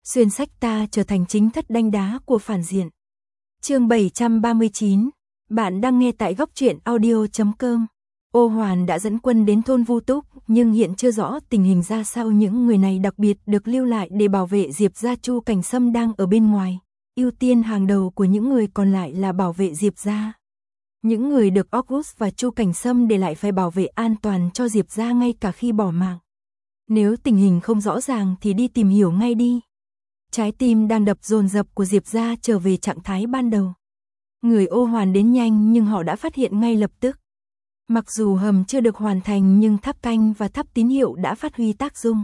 Xuyên sách ta trở thành chính thất đanh đá của phản diện. Chương 739. Bạn đang nghe tại góc truyện audio.com. Ô Hoàn đã dẫn quân đến thôn Vu Túc, nhưng hiện chưa rõ tình hình ra sao. Những người này đặc biệt được lưu lại để bảo vệ Diệp gia. Chu Cảnh Sâm đang ở bên ngoài. Ưu tiên hàng đầu của những người còn lại là bảo vệ Diệp gia. Những người được August và Chu Cảnh Sâm để lại phải bảo vệ an toàn cho Diệp gia ngay cả khi bỏ mạng. Nếu tình hình không rõ ràng thì đi tìm hiểu ngay đi. Trái tim đang đập dồn dập của Diệp gia trở về trạng thái ban đầu. Người Ô Hoàn đến nhanh nhưng họ đã phát hiện ngay lập tức. Mặc dù hầm chưa được hoàn thành nhưng tháp canh và tháp tín hiệu đã phát huy tác dụng.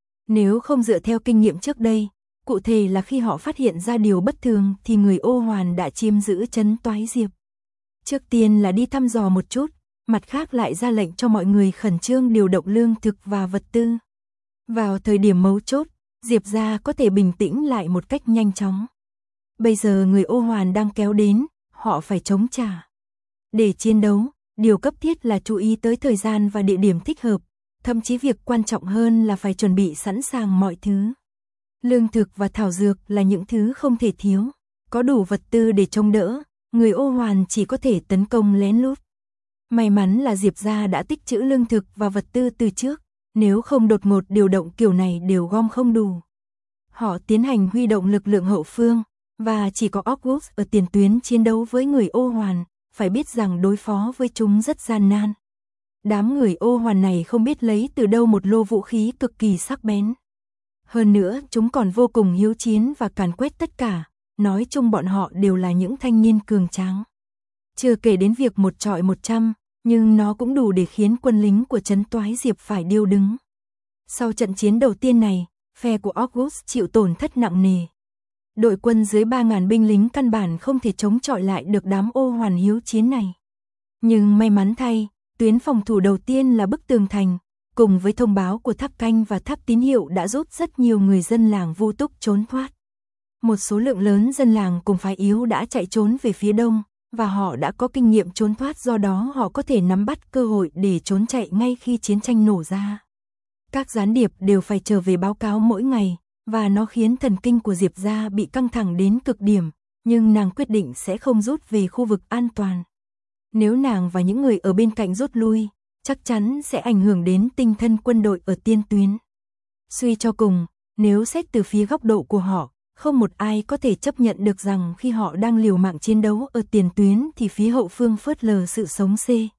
Nếu không dựa theo kinh nghiệm trước đây, cụ thể là khi họ phát hiện ra điều bất thường thì người Ô Hoàn đã chiếm giữ trấn Toái Diệp. Trước tiên là đi thăm dò một chút, mặt khác lại ra lệnh cho mọi người khẩn trương điều động lương thực và vật tư. Vào thời điểm mấu chốt, Diệp gia có thể bình tĩnh lại một cách nhanh chóng. Bây giờ người Ô Hoàn đang kéo đến, họ phải chống trả. Để chiến đấu, điều cấp thiết là chú ý tới thời gian và địa điểm thích hợp, thậm chí việc quan trọng hơn là phải chuẩn bị sẵn sàng mọi thứ. Lương thực và thảo dược là những thứ không thể thiếu, có đủ vật tư để chống đỡ, người Ô Hoàn chỉ có thể tấn công lén lút. May mắn là Diệp gia đã tích trữ lương thực và vật tư từ trước, nếu không đột ngột điều động kiểu này đều gom không đủ. Họ tiến hành huy động lực lượng hậu phương, và chỉ có August ở tiền tuyến chiến đấu với người Ô Hoàn, phải biết rằng đối phó với chúng rất gian nan. Đám người Ô Hoàn này không biết lấy từ đâu một lô vũ khí cực kỳ sắc bén. Hơn nữa, chúng còn vô cùng hiếu chiến và càn quét tất cả, nói chung bọn họ đều là những thanh niên cường tráng. Chưa kể đến việc 1 trọi 100, nhưng nó cũng đủ để khiến quân lính của trấn Toái Diệp phải điêu đứng. Sau trận chiến đầu tiên này, phe của August chịu tổn thất nặng nề. Đội quân dưới 3.000 binh lính căn bản không thể chống chọi lại được đám Ô Hoàn hiếu chiến này. Nhưng may mắn thay, tuyến phòng thủ đầu tiên là bức tường thành, cùng với thông báo của tháp canh và tháp tín hiệu đã giúp rất nhiều người dân làng Vu Túc trốn thoát. Một số lượng lớn dân làng cùng phái yếu đã chạy trốn về phía đông, và họ đã có kinh nghiệm trốn thoát, do đó họ có thể nắm bắt cơ hội để trốn chạy ngay khi chiến tranh nổ ra. Các gián điệp đều phải trở về báo cáo mỗi ngày, và nó khiến thần kinh của Diệp gia bị căng thẳng đến cực điểm, nhưng nàng quyết định sẽ không rút về khu vực an toàn. Nếu nàng và những người ở bên cạnh rút lui, chắc chắn sẽ ảnh hưởng đến tinh thần quân đội ở tiên tuyến. Suy cho cùng, nếu xét từ phía góc độ của họ, không một ai có thể chấp nhận được rằng khi họ đang liều mạng chiến đấu ở tiền tuyến thì phía hậu phương phớt lờ sự sống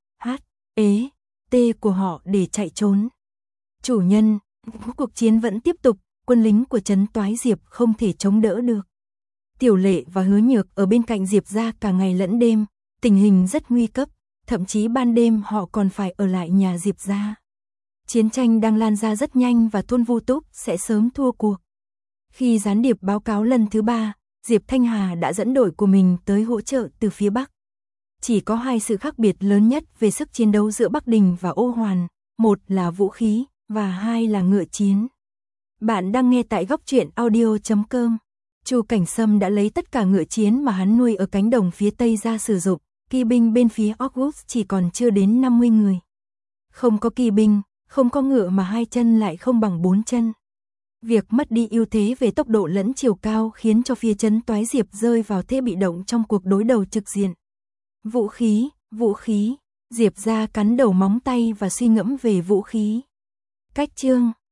T của họ để chạy trốn. Chủ nhân, cuộc chiến vẫn tiếp tục, quân lính của trấn Toái Diệp không thể chống đỡ được. Tiểu Lệ và Hứa Nhược ở bên cạnh Diệp gia cả ngày lẫn đêm, tình hình rất nguy cấp, thậm chí ban đêm họ còn phải ở lại nhà Diệp gia. Chiến tranh đang lan ra rất nhanh và thôn Vu Túc sẽ sớm thua cuộc. Khi gián điệp báo cáo lần thứ 3, Diệp Thanh Hà đã dẫn đội của mình tới hỗ trợ từ phía Bắc. Chỉ có 2 sự khác biệt lớn nhất về sức chiến đấu giữa Bắc Đình và Ô Hoàn, một là vũ khí, và 2 là ngựa chiến. Bạn đang nghe tại góc truyện audio.com. Chu Cảnh Sâm đã lấy tất cả ngựa chiến mà hắn nuôi ở cánh đồng phía Tây ra sử dụng, kỳ binh bên phía August chỉ còn chưa đến 50 người. Không có kỳ binh, không có ngựa mà 2 chân lại không bằng 4 chân. Việc mất đi ưu thế về tốc độ lẫn chiều cao khiến cho phía trấn Toái Diệp rơi vào thế bị động trong cuộc đối đầu trực diện. Vũ khí, Diệp gia cắn đầu móng tay và suy ngẫm về vũ khí. Cách chương